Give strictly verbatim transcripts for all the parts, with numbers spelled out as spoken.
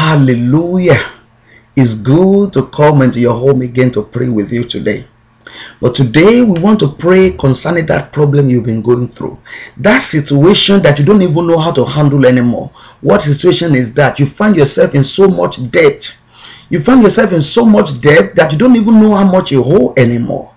Hallelujah. It's good to come into your home again to pray with you today. But today we want to pray concerning that problem you've been going through. That situation that you don't even know how to handle anymore. What situation is that? You find yourself in so much debt. You find yourself in so much debt that you don't even know how much you owe anymore.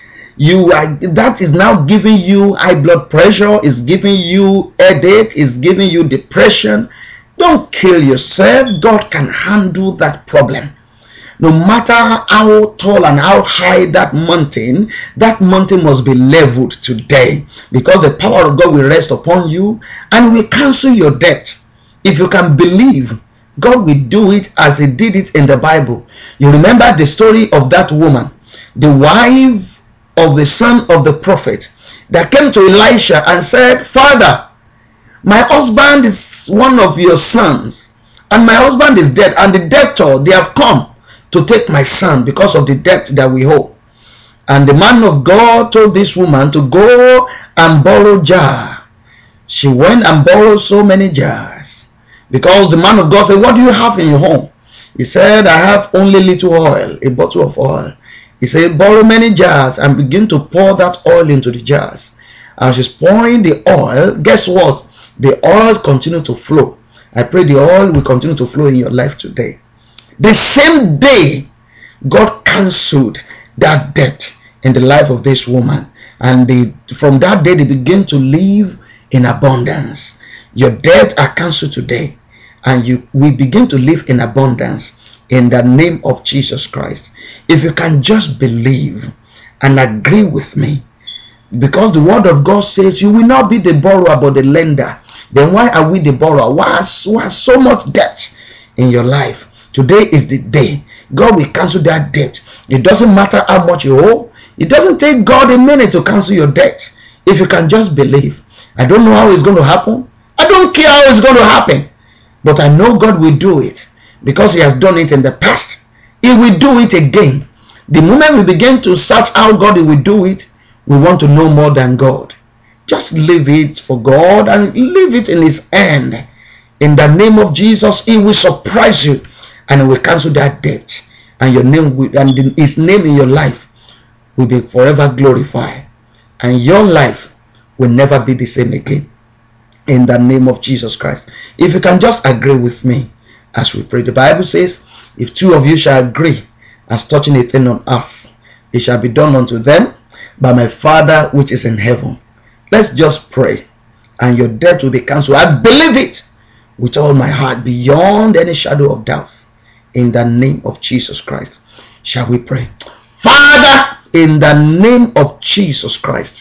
You are, that is now giving you high blood pressure, is giving you headache, is giving you depression. Don't kill yourself. God can handle that problem. No matter how tall and how high that mountain, that mountain must be leveled today, because the power of God will rest upon you and will cancel your debt. If you can believe, God will do it as he did it in the Bible. You remember the story of that woman, the wife of the son of the prophet, that came to Elisha and said, Father, my husband is one of your sons, and my husband is dead, and the debtor, they have come to take my son because of the debt that we owe. And the man of God told this woman to go and borrow jar. She went and borrowed so many jars, because the man of God said, what do you have in your home? He said, I have only little oil, a bottle of oil. He said, borrow many jars and begin to pour that oil into the jars. As she's pouring the oil, guess what? The oils continue to flow. I pray the oil will continue to flow in your life today. The same day, God cancelled that debt in the life of this woman. And they, from that day, they begin to live in abundance. Your debts are cancelled today. And you we begin to live in abundance in the name of Jesus Christ. If you can just believe and agree with me, because the word of God says you will not be the borrower but the lender. Then why are we the borrower? Why why so much debt in your life? Today is the day. God will cancel that debt. It doesn't matter how much you owe. It doesn't take God a minute to cancel your debt. If you can just believe. I don't know how it's going to happen. I don't care how it's going to happen. But I know God will do it, because he has done it in the past. He will do it again. The moment we begin to search how God will do it, we want to know more than God. Just leave it for God and leave it in his hand. In the name of Jesus, he will surprise you and he will cancel that debt. And your name will, and his name in your life will be forever glorified. And your life will never be the same again. In the name of Jesus Christ. If you can just agree with me as we pray. The Bible says, if two of you shall agree as touching a thing on earth, it shall be done unto them by my Father which is in heaven. Let's just pray and your debt will be cancelled. I believe it with all my heart, beyond any shadow of doubt. In the name of Jesus Christ. Shall we pray? Father, in the name of Jesus Christ,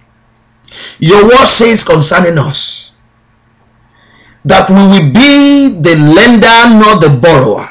your word says concerning us that we will be the lender, not the borrower.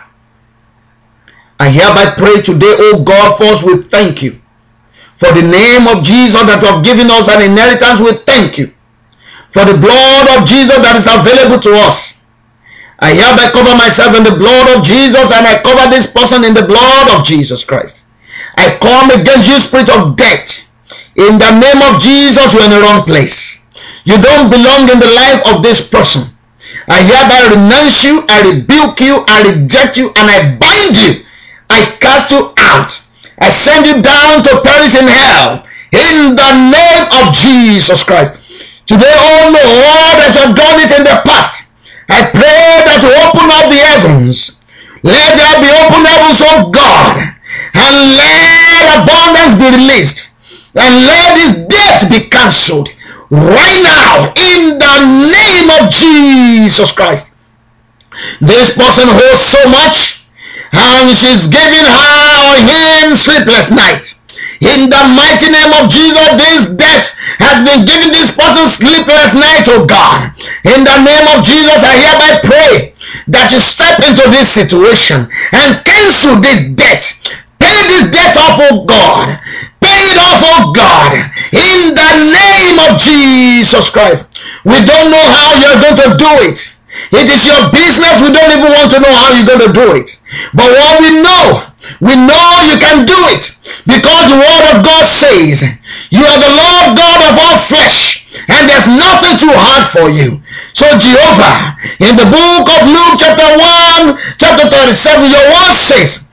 I hereby pray today, oh God, first we thank you for the name of Jesus that you have given us an inheritance. We thank you for the blood of Jesus that is available to us. I hereby cover myself in the blood of Jesus, and I cover this person in the blood of Jesus Christ. I come against you, spirit of death. In the name of Jesus, you're in the wrong place. You don't belong in the life of this person. I hereby renounce you, I rebuke you, I reject you, and I bind you. I cast you out. I send you down to perish in hell. In the name of Jesus Christ. Today, oh Lord, as you have done it in the past, I pray that you open up the heavens. Let there be open heavens, oh God, and let abundance be released. And let this debt be cancelled right now in the name of Jesus Christ. This person holds so much, and she's giving her or him sleepless nights. In the mighty name of Jesus, this debt has been giving this person sleepless nights, oh God. In the name of Jesus, I hereby pray that you step into this situation and cancel this debt. Pay this debt off, oh God. Pay it off, oh God. In the name of Jesus Christ. We don't know how you're going to do it. It is your business. We don't even want to know how you're going to do it. But what we know, we know you can do it, because the word of God says you are the Lord God of all flesh, and there's nothing too hard for you. So Jehovah, in the book of Luke chapter one John chapter thirty-seven, your word says,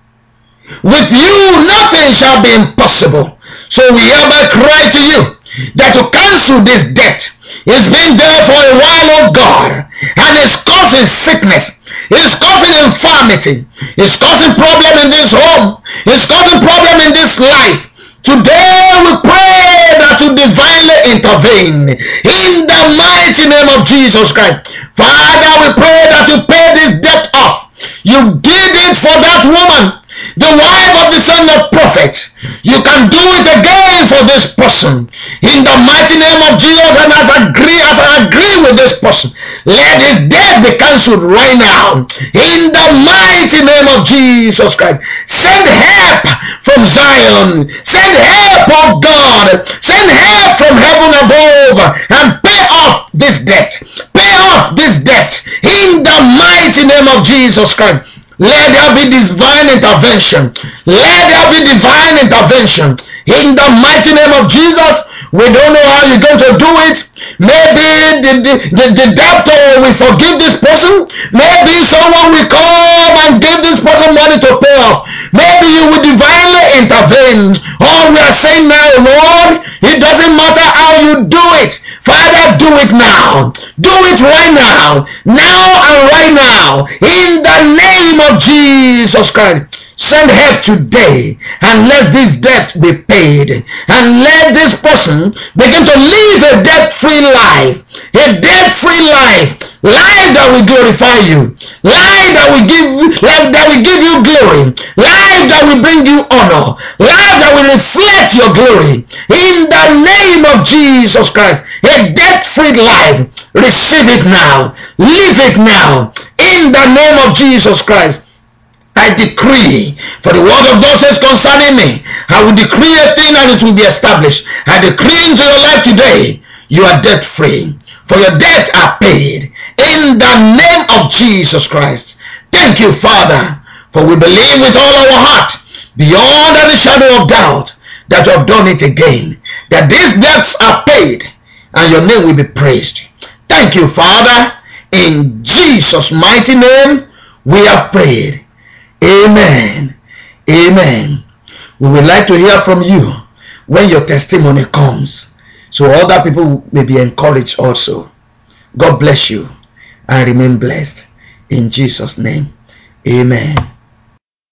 with you nothing shall be impossible. So we hereby cry to you that to cancel this debt. It's been there for a while, oh God, and it's causing sickness, it's causing infirmity, it's causing problem in this home, it's causing problem in this life. Today we pray that you divinely intervene in the mighty name of Jesus Christ. Father, we pray that you pay this debt off. You did it for that woman, the wife of the son of prophet. You can do it again for this person in the mighty name of Jesus. And as I agree, as I agree with this person, let his debt be cancelled right now in the mighty name of Jesus Christ. Send help from Zion. Send help, oh God. Send help from heaven above and pay off this debt. Pay off this debt in the mighty name of Jesus Christ. Let there be divine intervention. Let there be divine intervention in the mighty name of Jesus. We don't know how you're going to do it. Maybe the, the, the, the debtor will forgive this person. Maybe someone will come and give this person money to pay off. Maybe you will divinely intervene. All we are saying now, Lord, it doesn't matter how you do it. Father, do it now. Do it right now. Now and right now. In the name of Jesus Christ. Send help today and let this debt be paid, and let this person begin to live a debt-free life, a debt-free life, life that will glorify you, life that will give life that will give you glory, life that will bring you honor, life that will reflect your glory. In the name of Jesus Christ, a debt-free life, receive it now, live it now. In the name of Jesus Christ, I decree, for the word of God says concerning me, I will decree a thing and it will be established. I decree into your life today, you are debt free, for your debts are paid in the name of Jesus Christ. Thank you, Father, for we believe with all our heart, beyond any shadow of doubt, that you have done it again, that these debts are paid and your name will be praised. Thank you, Father. In Jesus' mighty name, we have prayed. Amen. Amen. We would like to hear from you when your testimony comes, so other people may be encouraged also. God bless you and remain blessed. In Jesus' name. Amen.